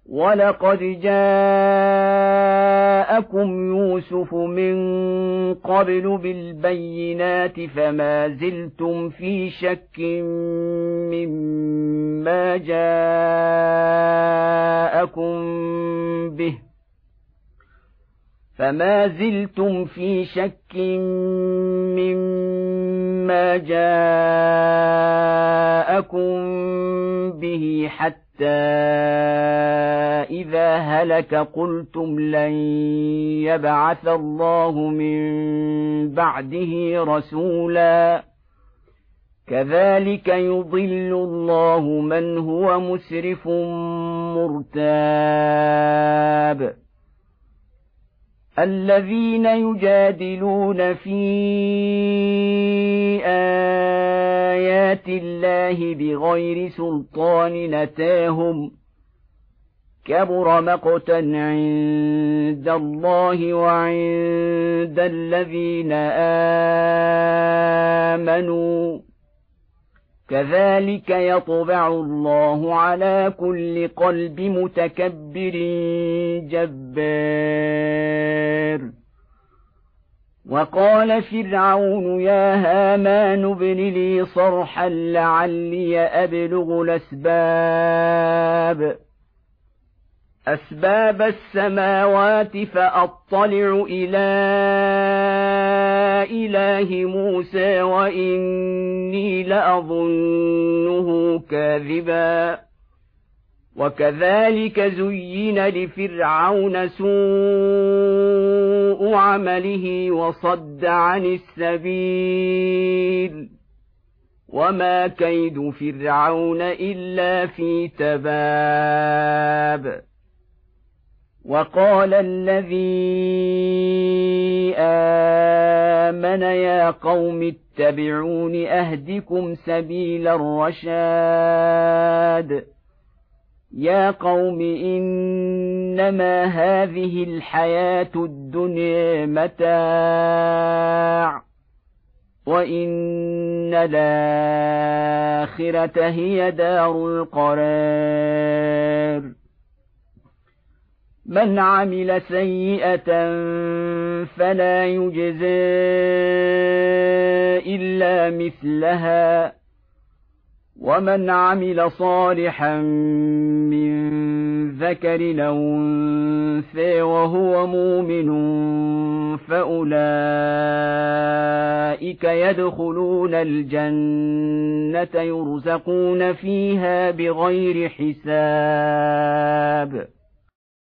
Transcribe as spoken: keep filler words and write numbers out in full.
وَلَقَدْ جَاءَكُمْ يُوسُفُ مِنْ قَبْلُ بِالْبَيِّنَاتِ فَمَا زِلْتُمْ فِي شَكٍّ مِّمَّا جَاءَكُمْ بِهِ فما زلتم في شك مما جاءكم به حتى إذا هلك قلتم لن يبعث الله من بعده رسولا كذلك يضل الله من هو مسرف مرتاب الذين يجادلون في آيات الله بغير سلطان أتاهم كبر مقتا عند الله وعند الذين آمنوا كذلك يطبع الله على كل قلب متكبر جبار وقال فرعون يا هامان ابن لي صرحا لعلي أبلغ الأسباب أسباب السماوات فأطلع إلى إله موسى وإني لأظنه كاذبا وكذلك زين لفرعون سوء عمله وصد عن السبيل وما كيد فرعون إلا في تباب وقال الذي آمن يا قوم اتبعون أهدكم سبيل الرشاد يا قوم إنما هذه الحياة الدنيا متاع وإن الآخرة هي دار القرار من عمل سيئة فلا يجزى إلا مثلها ومن عمل صالحا من ذكر أو أنثى وهو مؤمن فأولئك يدخلون الجنة يرزقون فيها بغير حساب